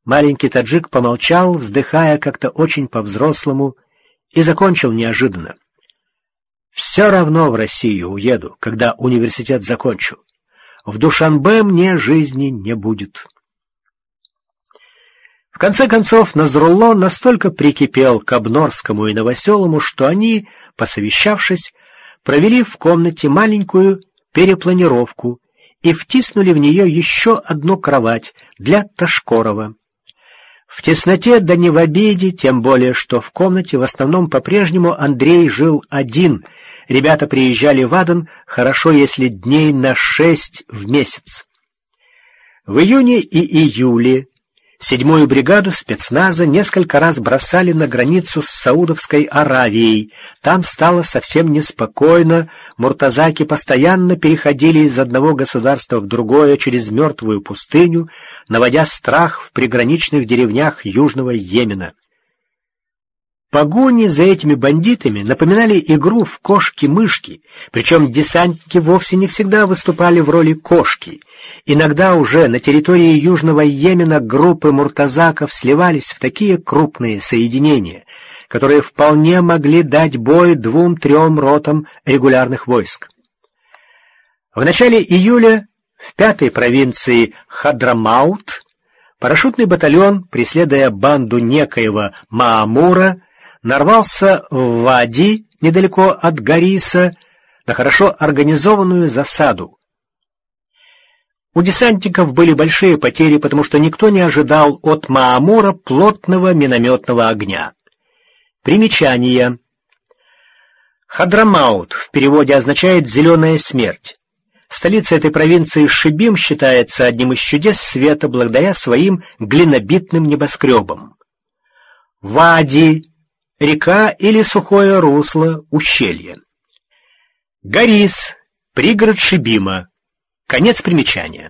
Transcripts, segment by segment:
Маленький таджик помолчал, вздыхая как-то очень по-взрослому, и закончил неожиданно. «Все равно в Россию уеду, когда университет закончу. В Душанбе мне жизни не будет». В конце концов, Назрулло настолько прикипел к Обнорскому и Новоселому, что они, посовещавшись, провели в комнате маленькую перепланировку и втиснули в нее еще одну кровать для Ташкорова. В тесноте да не в обиде, тем более, что в комнате в основном по-прежнему Андрей жил один. Ребята приезжали в Адан, хорошо, если дней на 6 в месяц. В июне и июле 7-ю бригаду спецназа несколько раз бросали на границу с Саудовской Аравией. Там стало совсем неспокойно, муртазаки постоянно переходили из одного государства в другое через мертвую пустыню, наводя страх в приграничных деревнях Южного Йемена. Погони за этими бандитами напоминали игру в кошки-мышки, причем десантники вовсе не всегда выступали в роли кошки. Иногда уже на территории Южного Йемена группы муртазаков сливались в такие крупные соединения, которые вполне могли дать бой 2-3 ротам регулярных войск. В начале июля в 5-й провинции Хадрамаут парашютный батальон, преследуя банду некоего Маамура, нарвался в Вади, недалеко от Гариса, на хорошо организованную засаду. У десантников были большие потери, потому что никто не ожидал от Маамура плотного минометного огня. Примечание. Хадрамаут в переводе означает «зеленая смерть». Столица этой провинции Шибим считается одним из чудес света благодаря своим глинобитным небоскребам. Вади — река или сухое русло, ущелье. Гарис — пригород Шибима. Конец примечания.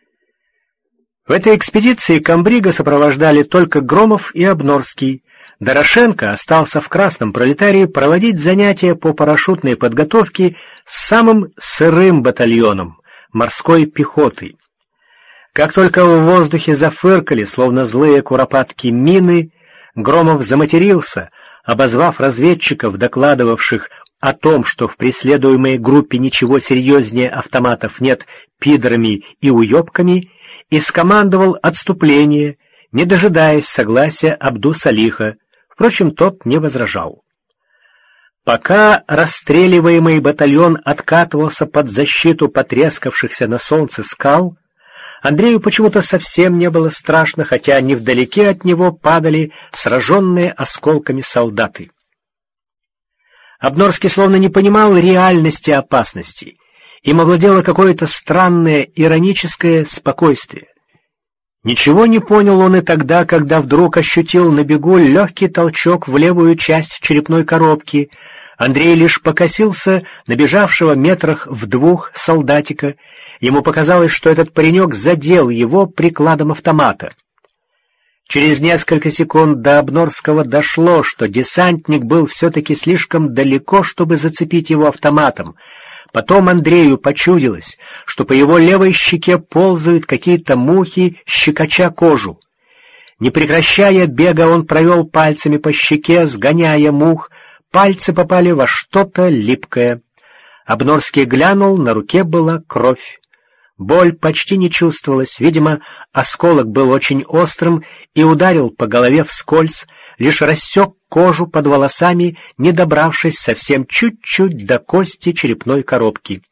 В этой экспедиции комбрига сопровождали только Громов и Обнорский. Дорошенко остался в Красном Пролетарии проводить занятия по парашютной подготовке с самым сырым батальоном — морской пехотой. Как только в воздухе зафыркали, словно злые куропатки, мины, Громов заматерился, обозвав разведчиков, докладывавших о том, что в преследуемой группе ничего серьезнее автоматов нет, пидорами и уебками, и скомандовал отступление, не дожидаясь согласия Абду-Салиха. Впрочем, тот не возражал. Пока расстреливаемый батальон откатывался под защиту потрескавшихся на солнце скал, Андрею почему-то совсем не было страшно, хотя невдалеке от него падали сраженные осколками солдаты. Обнорский словно не понимал реальности опасности. Им овладело какое-то странное ироническое спокойствие. Ничего не понял он и тогда, когда вдруг ощутил на бегу легкий толчок в левую часть черепной коробки. Андрей лишь покосился на бежавшего метрах в 2 солдатика. Ему показалось, что этот паренек задел его прикладом автомата. Через несколько секунд до Обнорского дошло, что десантник был все-таки слишком далеко, чтобы зацепить его автоматом. Потом Андрею почудилось, что по его левой щеке ползают какие-то мухи, щекоча кожу. Не прекращая бега, он провел пальцами по щеке, сгоняя мух. Пальцы попали во что-то липкое. Обнорский глянул, на руке была кровь. Боль почти не чувствовалась, видимо, осколок был очень острым и ударил по голове вскользь, лишь рассек кожу под волосами, не добравшись совсем чуть-чуть до кости черепной коробки.